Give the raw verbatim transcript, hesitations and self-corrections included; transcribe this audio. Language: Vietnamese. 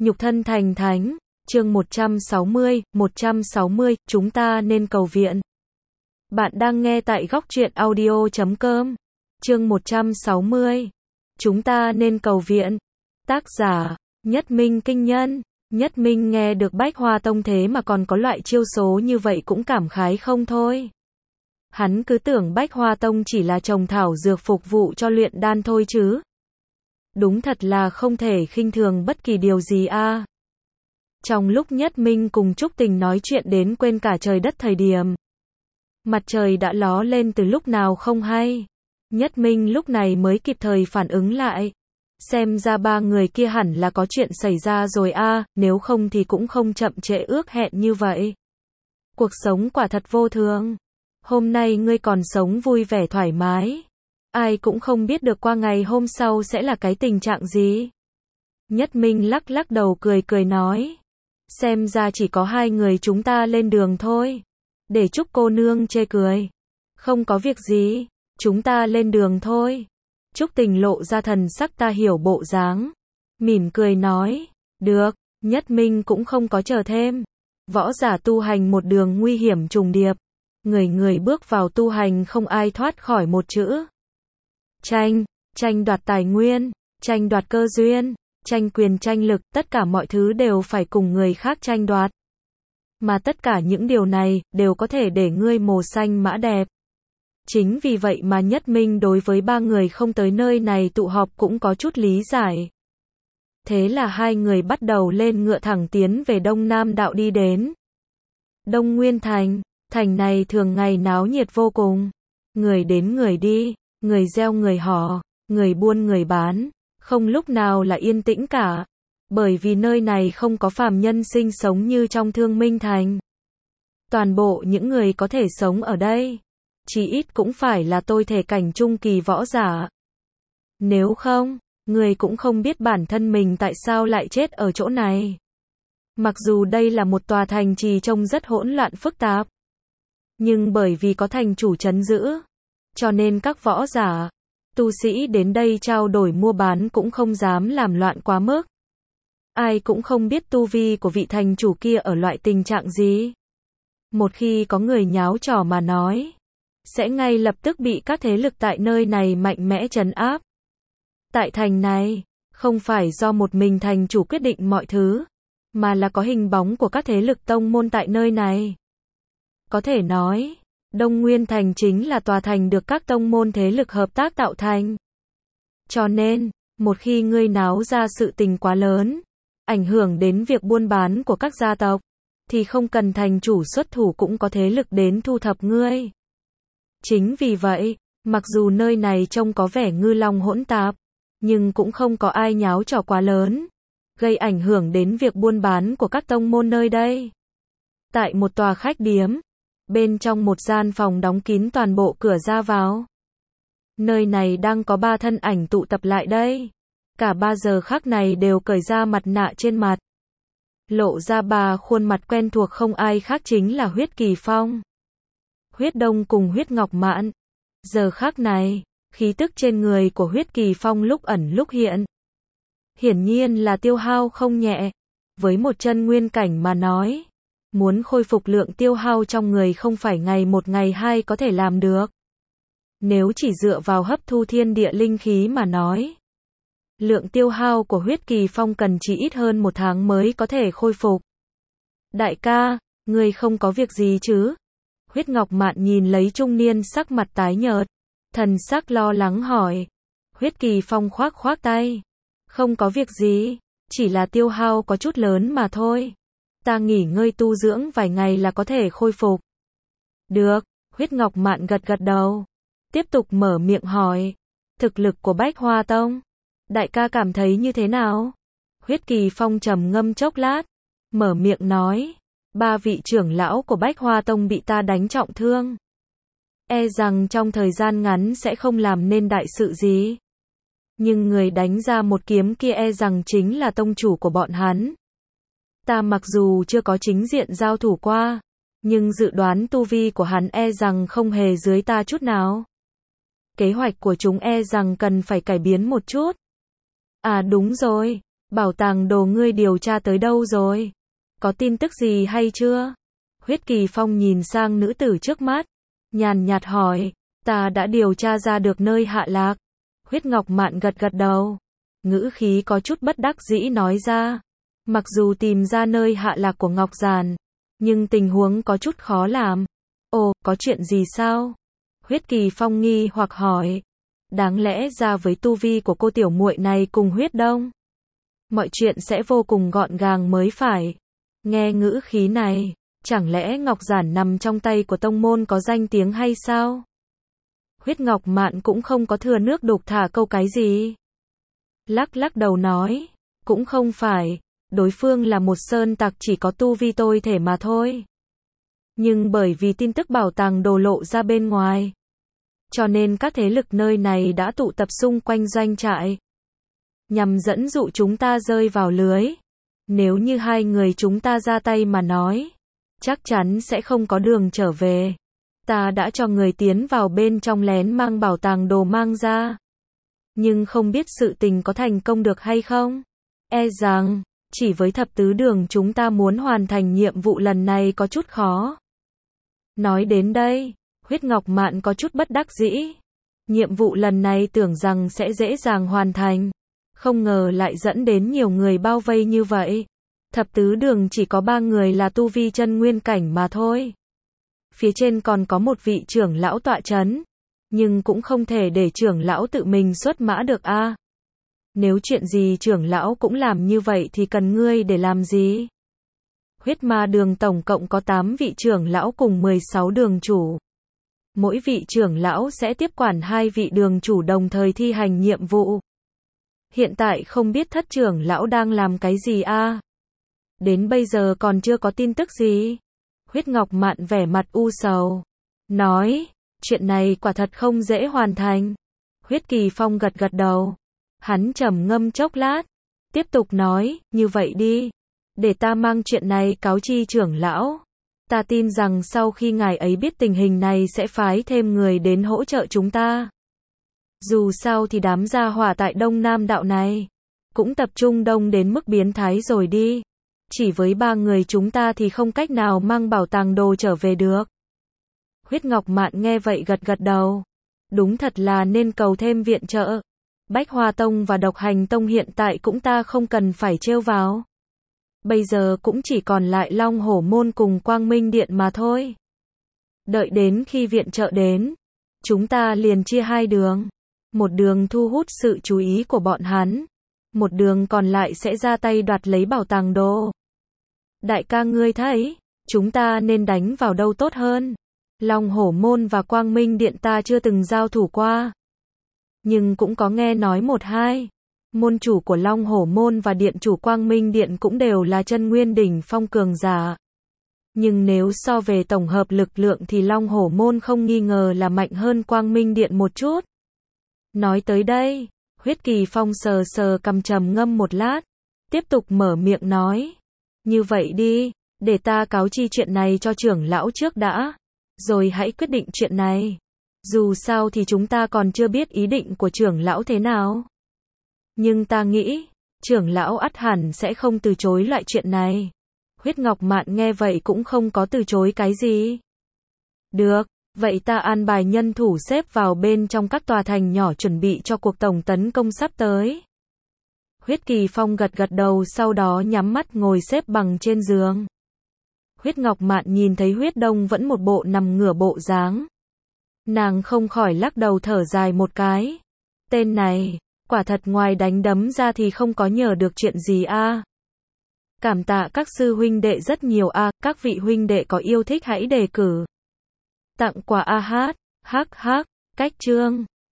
Nhục thân thành thánh, chương một trăm sáu mươi, một trăm sáu mươi, chúng ta nên cầu viện. Bạn đang nghe tại góc truyện audio chấm com, chương một trăm sáu mươi, chúng ta nên cầu viện. Tác giả, Nhất Minh Kinh Nhân. Nhất Minh nghe được Bách Hoa Tông thế mà còn có loại chiêu số như vậy cũng cảm khái không thôi. Hắn cứ tưởng Bách Hoa Tông chỉ là trồng thảo dược phục vụ cho luyện đan thôi chứ. Đúng thật là không thể khinh thường bất kỳ điều gì a. À. Trong lúc Nhất Minh cùng Trúc Tình nói chuyện đến quên cả trời đất thời điểm, mặt trời đã ló lên từ lúc nào không hay. Nhất Minh lúc này mới kịp thời phản ứng lại. Xem ra ba người kia hẳn là có chuyện xảy ra rồi a, à, nếu không thì cũng không chậm trễ ước hẹn như vậy. Cuộc sống quả thật vô thường. Hôm nay ngươi còn sống vui vẻ thoải mái. Ai cũng không biết được qua ngày hôm sau sẽ là cái tình trạng gì. Nhất Minh lắc lắc đầu cười cười nói. Xem ra chỉ có hai người chúng ta lên đường thôi. Để Trúc cô nương chê cười. Không có việc gì, chúng ta lên đường thôi. Trúc Tình lộ ra thần sắc ta hiểu bộ dáng. Mỉm cười nói. Được, Nhất Minh cũng không có chờ thêm. Võ giả tu hành một đường nguy hiểm trùng điệp. Người người bước vào tu hành không ai thoát khỏi một chữ. Tranh, tranh đoạt tài nguyên, tranh đoạt cơ duyên, tranh quyền tranh lực, tất cả mọi thứ đều phải cùng người khác tranh đoạt. Mà tất cả những điều này, đều có thể để ngươi mồ xanh mã đẹp. Chính vì vậy mà Nhất Minh đối với ba người không tới nơi này tụ họp cũng có chút lý giải. Thế là hai người bắt đầu lên ngựa thẳng tiến về Đông Nam đạo đi đến. Đông Nguyên Thành, thành này thường ngày náo nhiệt vô cùng. Người đến người đi, người gieo người hò, người buôn người bán, không lúc nào là yên tĩnh cả. Bởi vì nơi này không có phàm nhân sinh sống như trong Thương Minh Thành. Toàn bộ những người có thể sống ở đây, chí ít cũng phải là tôi thể cảnh trung kỳ võ giả. Nếu không, người cũng không biết bản thân mình tại sao lại chết ở chỗ này. Mặc dù đây là một tòa thành trì trông rất hỗn loạn phức tạp, nhưng bởi vì có thành chủ trấn giữ, cho nên các võ giả, tu sĩ đến đây trao đổi mua bán cũng không dám làm loạn quá mức. Ai cũng không biết tu vi của vị thành chủ kia ở loại tình trạng gì. Một khi có người nháo trò mà nói, sẽ ngay lập tức bị các thế lực tại nơi này mạnh mẽ trấn áp. Tại thành này, không phải do một mình thành chủ quyết định mọi thứ, mà là có hình bóng của các thế lực tông môn tại nơi này. Có thể nói, Đông Nguyên Thành chính là tòa thành được các tông môn thế lực hợp tác tạo thành. Cho nên, một khi ngươi náo ra sự tình quá lớn, ảnh hưởng đến việc buôn bán của các gia tộc, thì không cần thành chủ xuất thủ cũng có thế lực đến thu thập ngươi. Chính vì vậy, mặc dù nơi này trông có vẻ ngư long hỗn tạp, nhưng cũng không có ai nháo trò quá lớn, gây ảnh hưởng đến việc buôn bán của các tông môn nơi đây. Tại một tòa khách điếm, bên trong một gian phòng đóng kín toàn bộ cửa ra vào. Nơi này đang có ba thân ảnh tụ tập lại đây. Cả ba giờ khắc này đều cởi ra mặt nạ trên mặt. Lộ ra ba khuôn mặt quen thuộc không ai khác chính là Huyết Kỳ Phong, Huyết Đông cùng Huyết Ngọc Mạn. Giờ khắc này, khí tức trên người của Huyết Kỳ Phong lúc ẩn lúc hiện. Hiển nhiên là tiêu hao không nhẹ. Với một chân nguyên cảnh mà nói, muốn khôi phục lượng tiêu hao trong người không phải ngày một ngày hai có thể làm được. Nếu chỉ dựa vào hấp thu thiên địa linh khí mà nói, lượng tiêu hao của Huyết Kỳ Phong cần chỉ ít hơn một tháng mới có thể khôi phục. Đại ca, ngươi không có việc gì chứ? Huyết Ngọc Mạn nhìn lấy trung niên sắc mặt tái nhợt, thần sắc lo lắng hỏi. Huyết Kỳ Phong khoác khoác tay. Không có việc gì, chỉ là tiêu hao có chút lớn mà thôi. Ta nghỉ ngơi tu dưỡng vài ngày là có thể khôi phục. Được, Huyết Ngọc Mạn gật gật đầu. Tiếp tục mở miệng hỏi. Thực lực của Bách Hoa Tông, đại ca cảm thấy như thế nào? Huyết Kỳ Phong trầm ngâm chốc lát, mở miệng nói. Ba vị trưởng lão của Bách Hoa Tông bị ta đánh trọng thương. E rằng trong thời gian ngắn sẽ không làm nên đại sự gì. Nhưng người đánh ra một kiếm kia e rằng chính là tông chủ của bọn hắn. Ta mặc dù chưa có chính diện giao thủ qua, nhưng dự đoán tu vi của hắn e rằng không hề dưới ta chút nào. Kế hoạch của chúng e rằng cần phải cải biến một chút. À đúng rồi, Bảo tàng đồ ngươi điều tra tới đâu rồi? Có tin tức gì hay chưa? Huyết Kỳ Phong nhìn sang nữ tử trước mắt, nhàn nhạt hỏi, ta đã điều tra ra được nơi hạ lạc. Huyết Ngọc Mạn gật gật đầu, ngữ khí có chút bất đắc dĩ nói ra, mặc dù tìm ra nơi hạ lạc của Ngọc Giản, nhưng tình huống có chút khó làm. Ồ, có chuyện gì sao? Huyết Kỳ Phong nghi hoặc hỏi, đáng lẽ ra với tu vi của cô tiểu muội này cùng Huyết Đông, mọi chuyện sẽ vô cùng gọn gàng mới phải. Nghe ngữ khí này, chẳng lẽ Ngọc Giản nằm trong tay của tông môn có danh tiếng hay sao? Huyết Ngọc Mạn cũng không có thừa nước đục thả câu cái gì. Lắc lắc đầu nói, cũng không phải, đối phương là một sơn tặc chỉ có tu vi tôi thể mà thôi. Nhưng bởi vì tin tức bảo tàng đồ lộ ra bên ngoài, cho nên các thế lực nơi này đã tụ tập xung quanh doanh trại, nhằm dẫn dụ chúng ta rơi vào lưới. Nếu như hai người chúng ta ra tay mà nói, chắc chắn sẽ không có đường trở về. Ta đã cho người tiến vào bên trong lén mang bảo tàng đồ mang ra. Nhưng không biết sự tình có thành công được hay không? E rằng, chỉ với thập tứ đường chúng ta muốn hoàn thành nhiệm vụ lần này có chút khó. Nói đến đây, Huyết Ngọc Mạn có chút bất đắc dĩ. Nhiệm vụ lần này tưởng rằng sẽ dễ dàng hoàn thành, không ngờ lại dẫn đến nhiều người bao vây như vậy. Thập tứ đường chỉ có ba người là tu vi chân nguyên cảnh mà thôi. Phía trên còn có một vị trưởng lão tọa chấn, nhưng cũng không thể để trưởng lão tự mình xuất mã được a. À, nếu chuyện gì trưởng lão cũng làm như vậy thì cần ngươi để làm gì? Huyết Ma đường tổng cộng có tám vị trưởng lão cùng mười sáu đường chủ. Mỗi vị trưởng lão sẽ tiếp quản hai vị đường chủ đồng thời thi hành nhiệm vụ. Hiện tại không biết thất trưởng lão đang làm cái gì a? À, đến bây giờ còn chưa có tin tức gì. Huyết Ngọc Mạn vẻ mặt u sầu, nói, chuyện này quả thật không dễ hoàn thành. Huyết Kỳ Phong gật gật đầu, hắn trầm ngâm chốc lát, tiếp tục nói, như vậy đi, để ta mang chuyện này cáo chi trưởng lão. Ta tin rằng sau khi ngài ấy biết tình hình này sẽ phái thêm người đến hỗ trợ chúng ta. Dù sao thì đám gia hỏa tại Đông Nam đạo này cũng tập trung đông đến mức biến thái rồi đi. Chỉ với ba người chúng ta thì không cách nào mang bảo tàng đồ trở về được. Huyết Ngọc Mạn nghe vậy gật gật đầu. Đúng thật là nên cầu thêm viện trợ. Bách Hoa Tông và Độc Hành Tông hiện tại cũng ta không cần phải trêu vào. Bây giờ cũng chỉ còn lại Long Hổ Môn cùng Quang Minh Điện mà thôi. Đợi đến khi viện trợ đến, chúng ta liền chia hai đường. Một đường thu hút sự chú ý của bọn hắn, một đường còn lại sẽ ra tay đoạt lấy bảo tàng đồ. Đại ca ngươi thấy, chúng ta nên đánh vào đâu tốt hơn? Long Hổ Môn và Quang Minh Điện ta chưa từng giao thủ qua, nhưng cũng có nghe nói một hai. Môn chủ của Long Hổ Môn và điện chủ Quang Minh Điện cũng đều là chân nguyên đỉnh phong cường giả. Nhưng nếu so về tổng hợp lực lượng thì Long Hổ Môn không nghi ngờ là mạnh hơn Quang Minh Điện một chút. Nói tới đây, Huyết Kỳ Phong sờ sờ cằm trầm ngâm một lát, tiếp tục mở miệng nói, như vậy đi, để ta cáo chi chuyện này cho trưởng lão trước đã, rồi hãy quyết định chuyện này. Dù sao thì chúng ta còn chưa biết ý định của trưởng lão thế nào. Nhưng ta nghĩ, trưởng lão ắt hẳn sẽ không từ chối loại chuyện này. Huyết Ngọc Mạn nghe vậy cũng không có từ chối cái gì. Được, vậy ta an bài nhân thủ xếp vào bên trong các tòa thành nhỏ chuẩn bị cho cuộc tổng tấn công sắp tới. Huyết Kỳ Phong gật gật đầu, sau đó nhắm mắt ngồi xếp bằng trên giường. Huyết Ngọc Mạn nhìn thấy Huyết Đông vẫn một bộ nằm ngửa bộ dáng. Nàng không khỏi lắc đầu thở dài một cái. Tên này, quả thật ngoài đánh đấm ra thì không có nhờ được chuyện gì a. À. Cảm tạ các sư huynh đệ rất nhiều a, à. Các vị huynh đệ có yêu thích hãy đề cử. Tặng quà a hát, hắc hắc, cách chương.